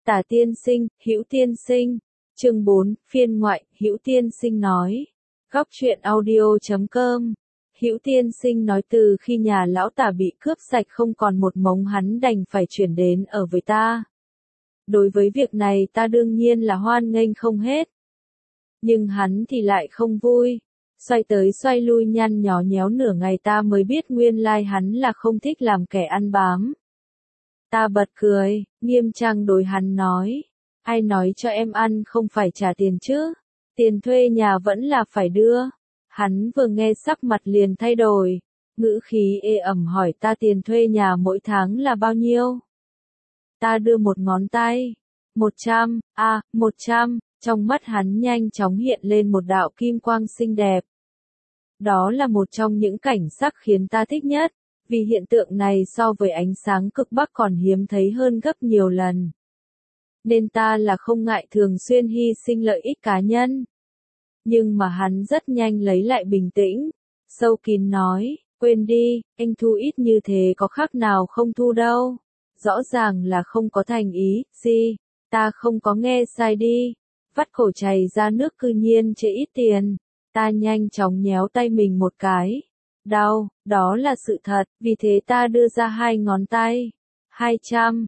Tả tiên sinh, Hữu tiên sinh. Chương 4, phiên ngoại, Hữu tiên sinh nói. Góc truyện audio.com. Hữu tiên sinh nói từ khi nhà lão Tả bị cướp sạch không còn một mống hắn đành phải chuyển đến ở với ta. Đối với việc này ta đương nhiên là hoan nghênh không hết. Nhưng hắn thì lại không vui. Xoay tới xoay lui nhăn nhó nhéo nửa ngày ta mới biết nguyên lai hắn là không thích làm kẻ ăn bám. Ta bật cười, nghiêm trang đối hắn nói. Ai nói cho em ăn không phải trả tiền chứ? Tiền thuê nhà vẫn là phải đưa. Hắn vừa nghe sắc mặt liền thay đổi. Ngữ khí ê ẩm hỏi ta tiền thuê nhà mỗi tháng là bao nhiêu? Ta đưa một ngón tay. 100, 100. Trong mắt hắn nhanh chóng hiện lên một đạo kim quang xinh đẹp. Đó là một trong những cảnh sắc khiến ta thích nhất, vì hiện tượng này so với ánh sáng cực bắc còn hiếm thấy hơn gấp nhiều lần. Nên ta là không ngại thường xuyên hy sinh lợi ích cá nhân. Nhưng mà hắn rất nhanh lấy lại bình tĩnh, sâu kín nói, quên đi, anh thu ít như thế có khác nào không thu đâu. Rõ ràng là không có thành ý, gì, ta không có nghe sai đi. Vắt cổ chảy ra nước cư nhiên chê ít tiền. Ta nhanh chóng nhéo tay mình một cái. Đau, đó là sự thật, vì thế ta đưa ra 2 ngón tay. 200,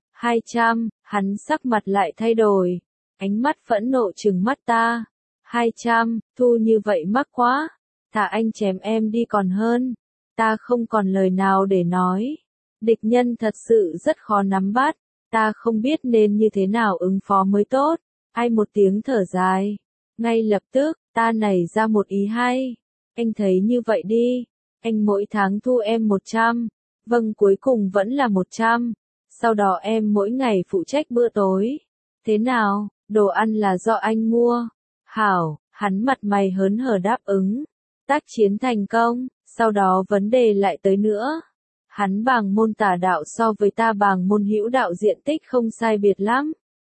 hắn sắc mặt lại thay đổi. Ánh mắt phẫn nộ trừng mắt ta. 200, thu như vậy mắc quá. Thà anh chém em đi còn hơn. Ta không còn lời nào để nói. Địch nhân thật sự rất khó nắm bắt. Ta không biết nên như thế nào ứng phó mới tốt. Ai một tiếng thở dài. Ngay lập tức, ta nảy ra một ý hay. Anh thấy như vậy đi. Anh mỗi tháng thu em 100. Vâng, cuối cùng vẫn là 100. Sau đó em mỗi ngày phụ trách bữa tối. Thế nào, đồ ăn là do anh mua. Hảo, hắn mặt mày hớn hở đáp ứng. Tác chiến thành công, sau đó vấn đề lại tới nữa. Hắn bàng môn tả đạo so với ta bàng môn hữu đạo diện tích không sai biệt lắm.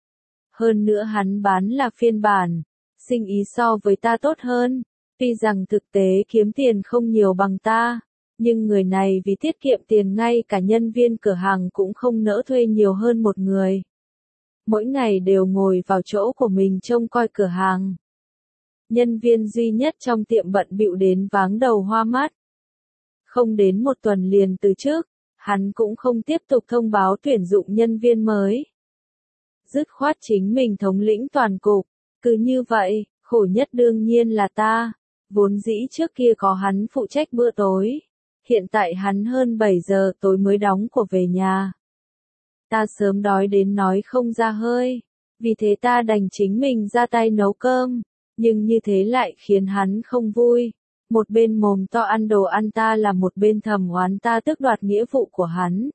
Hơn nữa hắn bán là phiên bản, sinh ý so với ta tốt hơn. Tuy rằng thực tế kiếm tiền không nhiều bằng ta, nhưng người này vì tiết kiệm tiền ngay cả nhân viên cửa hàng cũng không nỡ thuê nhiều hơn một người. Mỗi ngày đều ngồi vào chỗ của mình trông coi cửa hàng. Nhân viên duy nhất trong tiệm bận bịu đến váng đầu hoa mắt. Không đến một tuần liền từ chức, hắn cũng không tiếp tục thông báo tuyển dụng nhân viên mới. Dứt khoát chính mình thống lĩnh toàn cục. Cứ như vậy, khổ nhất đương nhiên là ta. Vốn dĩ trước kia có hắn phụ trách bữa tối. Hiện tại hắn hơn 7 giờ tối mới đóng của về nhà. Ta sớm đói đến nói không ra hơi. Vì thế ta đành chính mình ra tay nấu cơm. Nhưng như thế lại khiến hắn không vui. Một bên mồm to ăn đồ ăn ta là một bên thầm oán ta tước đoạt nghĩa vụ của hắn.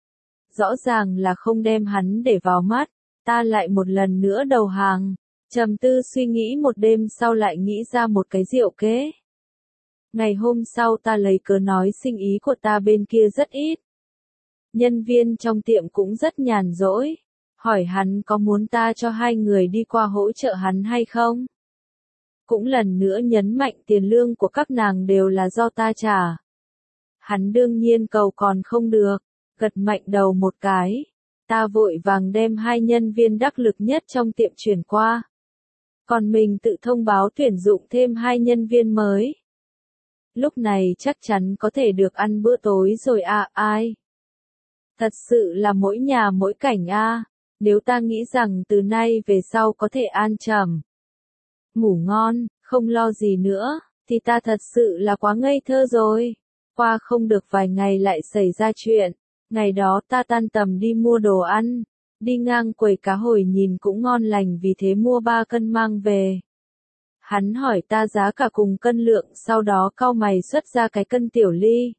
Rõ ràng là không đem hắn để vào mắt. Ta lại một lần nữa đầu hàng. Trầm tư suy nghĩ một đêm sau lại nghĩ ra một cái diệu kế. Ngày hôm sau ta lấy cớ nói sinh ý của ta bên kia rất ít. Nhân viên trong tiệm cũng rất nhàn rỗi. Hỏi hắn có muốn ta cho 2 người đi qua hỗ trợ hắn hay không? Cũng lần nữa nhấn mạnh tiền lương của các nàng đều là do ta trả. Hắn đương nhiên cầu còn không được. Gật mạnh đầu một cái. Ta vội vàng đem 2 nhân viên đắc lực nhất trong tiệm chuyển qua. Còn mình tự thông báo tuyển dụng thêm 2 nhân viên mới. Lúc này chắc chắn có thể được ăn bữa tối rồi ai? Thật sự là mỗi nhà mỗi cảnh Nếu ta nghĩ rằng từ nay về sau có thể an trầm, ngủ ngon, không lo gì nữa, thì ta thật sự là quá ngây thơ rồi. Qua không được vài ngày lại xảy ra chuyện. Ngày đó ta tan tầm đi mua đồ ăn. Đi ngang quầy cá hồi nhìn cũng ngon lành vì thế mua 3 cân mang về. Hắn hỏi ta giá cả cùng cân lượng sau đó cau mày xuất ra cái cân tiểu ly.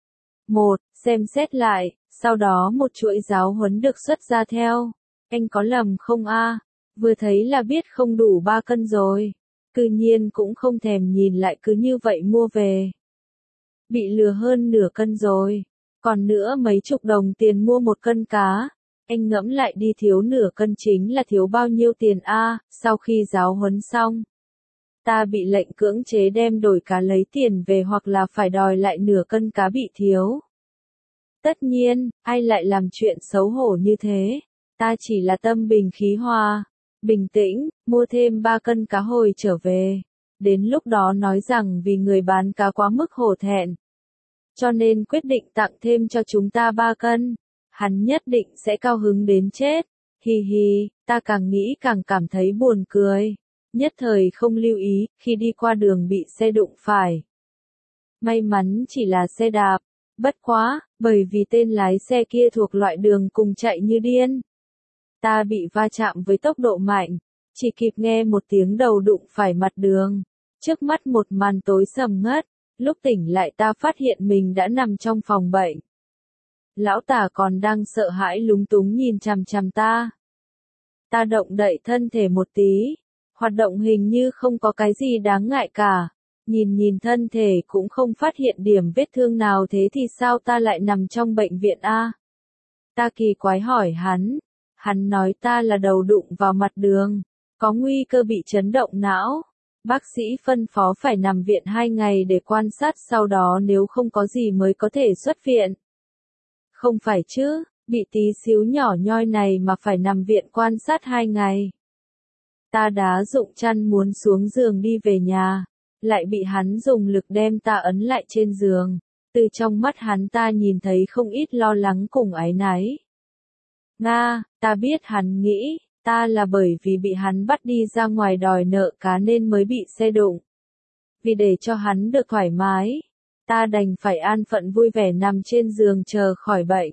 Xem xét lại, sau đó một chuỗi giáo huấn được xuất ra theo. Anh có lầm không Vừa thấy là biết không đủ 3 cân rồi. Tự nhiên cũng không thèm nhìn lại cứ như vậy mua về. Bị lừa hơn nửa cân rồi. Còn nữa mấy chục đồng tiền mua 1 cân cá. Anh ngẫm lại đi thiếu nửa cân chính là thiếu bao nhiêu tiền Sau khi giáo huấn xong. Ta bị lệnh cưỡng chế đem đổi cá lấy tiền về hoặc là phải đòi lại nửa cân cá bị thiếu. Tất nhiên, ai lại làm chuyện xấu hổ như thế. Ta chỉ là tâm bình khí hòa, bình tĩnh, mua thêm 3 cân cá hồi trở về. Đến lúc đó nói rằng vì người bán cá quá mức hổ thẹn, cho nên quyết định tặng thêm cho chúng ta 3 cân. Hắn nhất định sẽ cao hứng đến chết. Hi hi, ta càng nghĩ càng cảm thấy buồn cười. Nhất thời không lưu ý, khi đi qua đường bị xe đụng phải. May mắn chỉ là xe đạp. Bất quá, bởi vì tên lái xe kia thuộc loại đường cùng chạy như điên. Ta bị va chạm với tốc độ mạnh, chỉ kịp nghe một tiếng đầu đụng phải mặt đường. Trước mắt một màn tối sầm ngất, lúc tỉnh lại ta phát hiện mình đã nằm trong phòng bệnh. Lão Tả còn đang sợ hãi lúng túng nhìn chằm chằm ta. Ta động đậy thân thể một tí, hoạt động hình như không có cái gì đáng ngại cả. Nhìn thân thể cũng không phát hiện điểm vết thương nào, thế thì sao ta lại nằm trong bệnh viện a? Ta kỳ quái hỏi hắn nói ta là đầu đụng vào mặt đường, có nguy cơ bị chấn động não. Bác sĩ phân phó phải nằm viện 2 ngày để quan sát, sau đó nếu không có gì mới có thể xuất viện. Không phải chứ, bị tí xíu nhỏ nhoi này mà phải nằm viện quan sát 2 ngày. Ta đá dụng chăn muốn xuống giường đi về nhà, lại bị hắn dùng lực đem ta ấn lại trên giường. Từ trong mắt hắn ta nhìn thấy không ít lo lắng cùng áy náy. Nga, ta biết hắn nghĩ, ta là bởi vì bị hắn bắt đi ra ngoài đòi nợ cá nên mới bị xe đụng. Vì để cho hắn được thoải mái, ta đành phải an phận vui vẻ nằm trên giường chờ khỏi bệnh.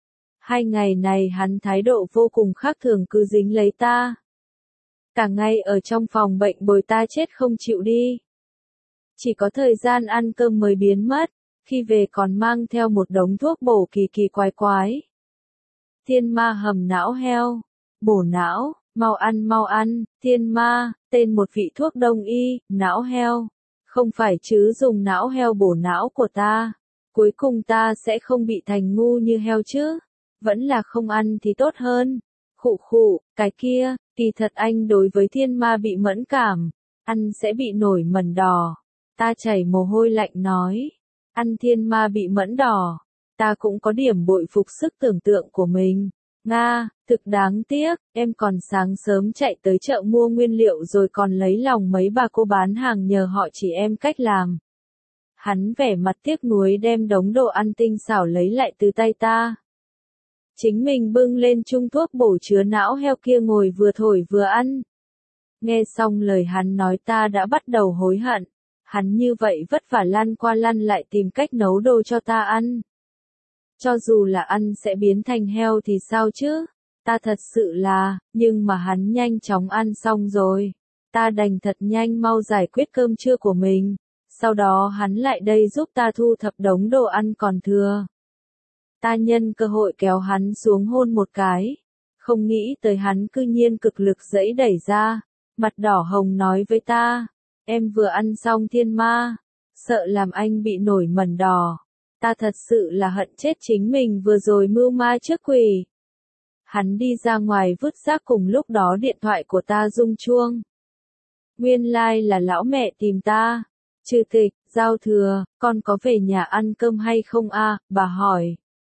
2 ngày này hắn thái độ vô cùng khác thường, cứ dính lấy ta. Cả ngày ở trong phòng bệnh bồi ta chết không chịu đi. Chỉ có thời gian ăn cơm mới biến mất, khi về còn mang theo một đống thuốc bổ kỳ kỳ quái quái. Thiên ma hầm não heo, bổ não, mau ăn, thiên ma, tên một vị thuốc đông y, não heo. Không phải chứ, dùng não heo bổ não của ta. Cuối cùng ta sẽ không bị thành ngu như heo chứ. Vẫn là không ăn thì tốt hơn. Khụ, cái kia, kỳ thật anh đối với thiên ma bị mẫn cảm. Ăn sẽ bị nổi mẩn đỏ. Ta chảy mồ hôi lạnh nói. Ăn thiên ma bị mẫn đỏ. Ta cũng có điểm bội phục sức tưởng tượng của mình. Nga, thực đáng tiếc, em còn sáng sớm chạy tới chợ mua nguyên liệu rồi còn lấy lòng mấy bà cô bán hàng nhờ họ chỉ em cách làm. Hắn vẻ mặt tiếc nuối đem đống đồ ăn tinh xảo lấy lại từ tay ta. Chính mình bưng lên chung thuốc bổ chứa não heo kia ngồi vừa thổi vừa ăn. Nghe xong lời hắn nói ta đã bắt đầu hối hận. Hắn như vậy vất vả lăn qua lăn lại tìm cách nấu đồ cho ta ăn. Cho dù là ăn sẽ biến thành heo thì sao chứ? Ta thật sự là, nhưng mà hắn nhanh chóng ăn xong rồi. Ta đành thật nhanh mau giải quyết cơm trưa của mình. Sau đó hắn lại đây giúp ta thu thập đống đồ ăn còn thừa. Ta nhân cơ hội kéo hắn xuống hôn một cái. Không nghĩ tới hắn cư nhiên cực lực giãy đẩy ra. Mặt đỏ hồng nói với ta. Em vừa ăn xong thiên ma. Sợ làm anh bị nổi mẩn đỏ. Ta thật sự là hận chết chính mình vừa rồi mưu ma trước quỷ. Hắn đi ra ngoài vứt rác cùng lúc đó điện thoại của ta rung chuông. Nguyên lai là lão mẹ tìm ta. Chủ tịch, giao thừa, con có về nhà ăn cơm hay không a? Bà hỏi.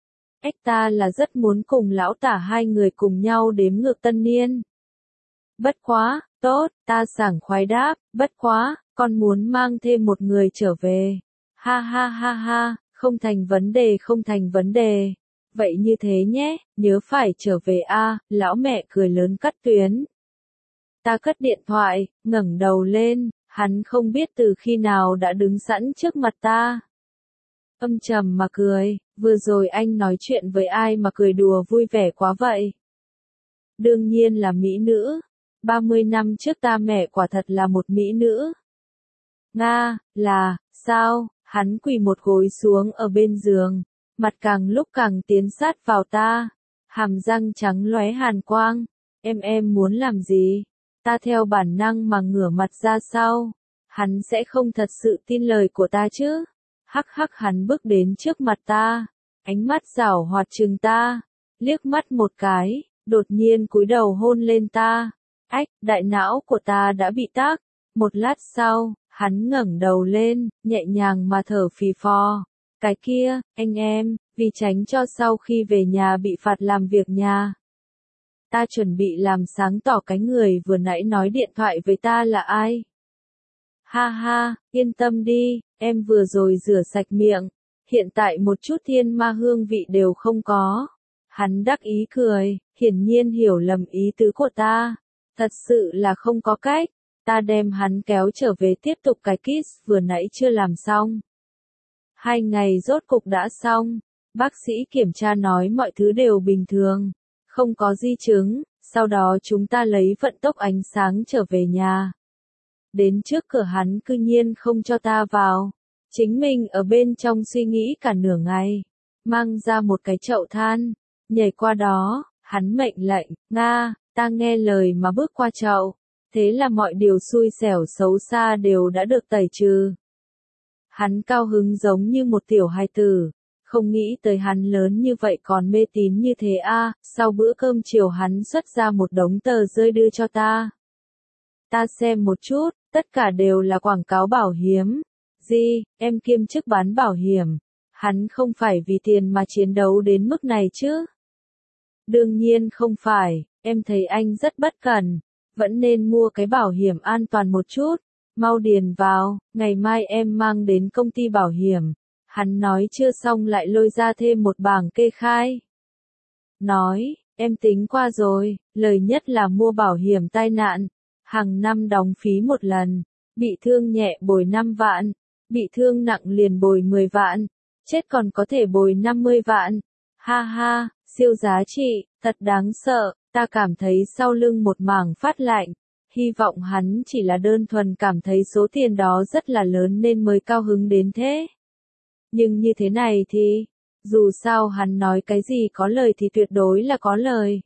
Ta là rất muốn cùng lão Tả 2 người cùng nhau đếm ngược tân niên. Bất quá, tốt, ta sảng khoái đáp, bất quá, con muốn mang thêm một người trở về. Ha ha, không thành vấn đề. Vậy như thế nhé, nhớ phải trở về a, lão mẹ cười lớn cắt tuyến. Ta cất điện thoại, ngẩng đầu lên, hắn không biết từ khi nào đã đứng sẵn trước mặt ta. Âm trầm mà cười, vừa rồi anh nói chuyện với ai mà cười đùa vui vẻ quá vậy? Đương nhiên là mỹ nữ. 30 năm trước ta mẹ quả thật là một mỹ nữ. Nga, là, sao? Hắn quỳ một gối xuống ở bên giường, mặt càng lúc càng tiến sát vào ta, hàm răng trắng lóe hàn quang. Em muốn làm gì? Ta theo bản năng mà ngửa mặt ra sau. Hắn sẽ không thật sự tin lời của ta chứ? Hắc hắn bước đến trước mặt ta, ánh mắt giảo hoạt trừng ta, liếc mắt một cái, đột nhiên cúi đầu hôn lên ta. Đại não của ta đã bị tắc. Một lát sau, hắn ngẩng đầu lên, nhẹ nhàng mà thở phì phò. Cái kia, anh em, vì tránh cho sau khi về nhà bị phạt làm việc nhà. ta chuẩn bị làm sáng tỏ cái người vừa nãy nói điện thoại với ta là ai. Ha ha, yên tâm đi, em vừa rồi rửa sạch miệng, hiện tại một chút thiên ma hương vị đều không có. Hắn đắc ý cười, hiển nhiên hiểu lầm ý tứ của ta. Thật sự là không có cách, ta đem hắn kéo trở về tiếp tục cái kiss vừa nãy chưa làm xong. 2 ngày rốt cục đã xong, bác sĩ kiểm tra nói mọi thứ đều bình thường, không có di chứng, sau đó chúng ta lấy vận tốc ánh sáng trở về nhà. Đến trước cửa hắn cư nhiên không cho ta vào, chính mình ở bên trong suy nghĩ cả nửa ngày, mang ra một cái chậu than, nhảy qua đó, hắn mệnh lệnh, Nga, ta nghe lời mà bước qua chậu, thế là mọi điều xui xẻo xấu xa đều đã được tẩy trừ. Hắn cao hứng giống như một tiểu hài tử, không nghĩ tới hắn lớn như vậy còn mê tín như thế a. Sau bữa cơm chiều hắn xuất ra một đống tờ rơi đưa cho ta. Ta xem một chút, tất cả đều là quảng cáo bảo hiểm. Gì, em kiêm chức bán bảo hiểm, hắn không phải vì tiền mà chiến đấu đến mức này chứ? Đương nhiên không phải, em thấy anh rất bất cẩn, vẫn nên mua cái bảo hiểm an toàn một chút. Mau điền vào, ngày mai em mang đến công ty bảo hiểm. Hắn nói chưa xong lại lôi ra thêm một bảng kê khai. Nói, em tính qua rồi, lời nhất là mua bảo hiểm tai nạn. Hàng năm đóng phí một lần, bị thương nhẹ bồi 5 vạn, bị thương nặng liền bồi 10 vạn, chết còn có thể bồi 50 vạn. Ha ha, siêu giá trị, thật đáng sợ, ta cảm thấy sau lưng một mảng phát lạnh. Hy vọng hắn chỉ là đơn thuần cảm thấy số tiền đó rất là lớn nên mới cao hứng đến thế. Nhưng như thế này thì, dù sao hắn nói cái gì có lời thì tuyệt đối là có lời.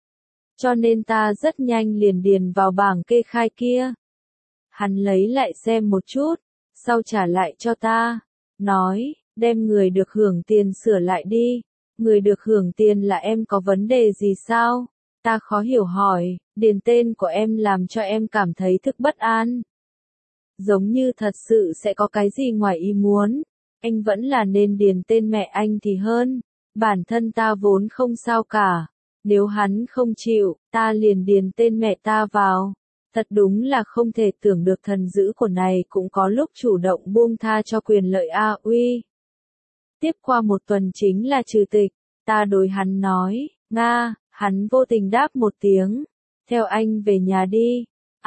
Cho nên ta rất nhanh liền điền vào bảng kê khai kia. Hắn lấy lại xem một chút, sau trả lại cho ta, nói, đem người được hưởng tiền sửa lại đi, người được hưởng tiền là em có vấn đề gì sao? Ta khó hiểu hỏi, điền tên của em làm cho em cảm thấy thực bất an. Giống như thật sự sẽ có cái gì ngoài ý muốn, anh vẫn là nên điền tên mẹ anh thì hơn, bản thân ta vốn không sao cả, nếu hắn không chịu, ta liền điền tên mẹ ta vào. Thật đúng là không thể tưởng được thần dữ của này cũng có lúc chủ động buông tha cho quyền lợi a uy. Tiếp qua một tuần chính là trừ tịch, ta đối hắn nói, Nga. Hắn vô tình đáp một tiếng, theo anh về nhà đi.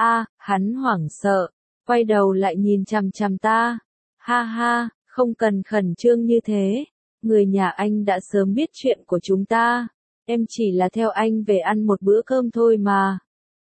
Hắn hoảng sợ, quay đầu lại nhìn chằm chằm ta. Ha ha, không cần khẩn trương như thế, người nhà anh đã sớm biết chuyện của chúng ta, em chỉ là theo anh về ăn một bữa cơm thôi mà.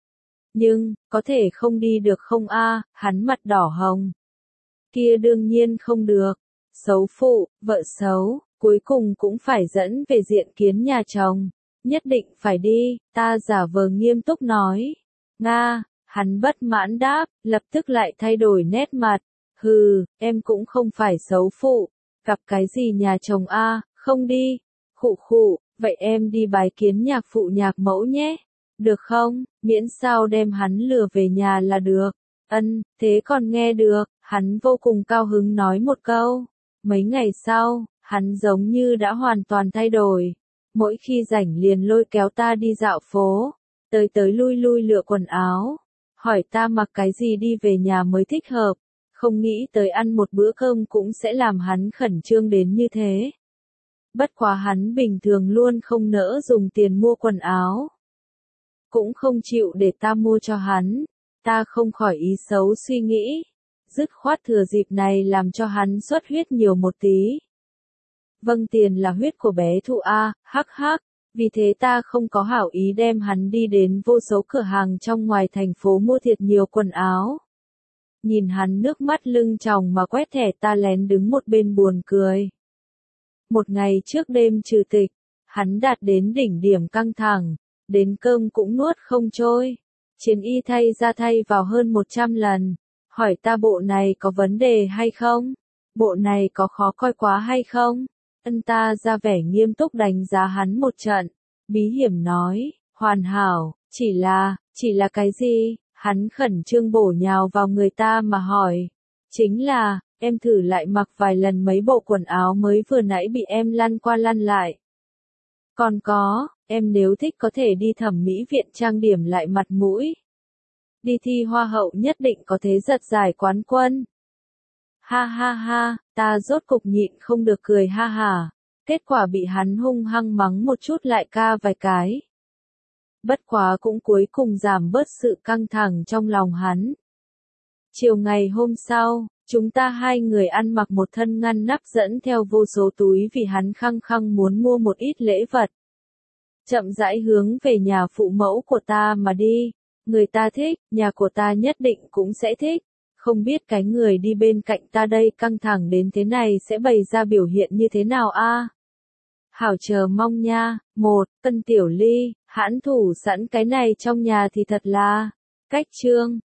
Nhưng, có thể không đi được không hắn mặt đỏ hồng. Kia đương nhiên không được, xấu phụ, vợ xấu, cuối cùng cũng phải dẫn về diện kiến nhà chồng. Nhất định phải đi, ta giả vờ nghiêm túc nói. Nga, hắn bất mãn đáp, lập tức lại thay đổi nét mặt. Hừ, em cũng không phải xấu phụ, gặp cái gì nhà chồng không đi. Khụ khụ, vậy em đi bái kiến nhạc phụ nhạc mẫu nhé. Được không, miễn sao đem hắn lừa về nhà là được. Thế còn nghe được, hắn vô cùng cao hứng nói một câu. Mấy ngày sau, hắn giống như đã hoàn toàn thay đổi. Mỗi khi rảnh liền lôi kéo ta đi dạo phố, tới lui lui lựa quần áo, hỏi ta mặc cái gì đi về nhà mới thích hợp, không nghĩ tới ăn một bữa cơm cũng sẽ làm hắn khẩn trương đến như thế. Bất quá hắn bình thường luôn không nỡ dùng tiền mua quần áo, cũng không chịu để ta mua cho hắn, ta không khỏi ý xấu suy nghĩ, dứt khoát thừa dịp này làm cho hắn xuất huyết nhiều một tí. Vâng, tiền là huyết của bé Thụ hắc hắc, vì thế ta không có hảo ý đem hắn đi đến vô số cửa hàng trong ngoài thành phố mua thiệt nhiều quần áo. Nhìn hắn nước mắt lưng tròng mà quét thẻ, ta lén đứng một bên buồn cười. Một ngày trước đêm trừ tịch, hắn đạt đến đỉnh điểm căng thẳng, đến cơm cũng nuốt không trôi. Chiến y thay ra thay vào hơn 100 lần, hỏi ta bộ này có vấn đề hay không? Bộ này có khó coi quá hay không? Ta ra vẻ nghiêm túc đánh giá hắn một trận, bí hiểm nói, hoàn hảo, chỉ là cái gì? Hắn khẩn trương bổ nhào vào người ta mà hỏi. Chính là, em thử lại mặc vài lần mấy bộ quần áo mới vừa nãy bị em lăn qua lăn lại. Còn có, Em nếu thích có thể đi thẩm mỹ viện trang điểm lại mặt mũi. Đi thi hoa hậu nhất định có thế giật giải quán quân. Ha ha ha, ta rốt cục nhịn không được cười ha hả. Kết quả bị hắn hung hăng mắng một chút lại ca vài cái. Bất quá cũng cuối cùng giảm bớt sự căng thẳng trong lòng hắn. Chiều ngày hôm sau, chúng ta hai người ăn mặc một thân ngăn nắp dẫn theo vô số túi vì hắn khăng khăng muốn mua một ít lễ vật. Chậm rãi hướng về nhà phụ mẫu của ta mà đi. Người ta thích, nhà của ta nhất định cũng sẽ thích. Không biết cái người đi bên cạnh ta đây căng thẳng đến thế này sẽ bày ra biểu hiện như thế nào a? Hảo chờ mong nha. 1. Tân Tiểu Ly, hãn thủ sẵn cái này trong nhà thì thật là cách chương.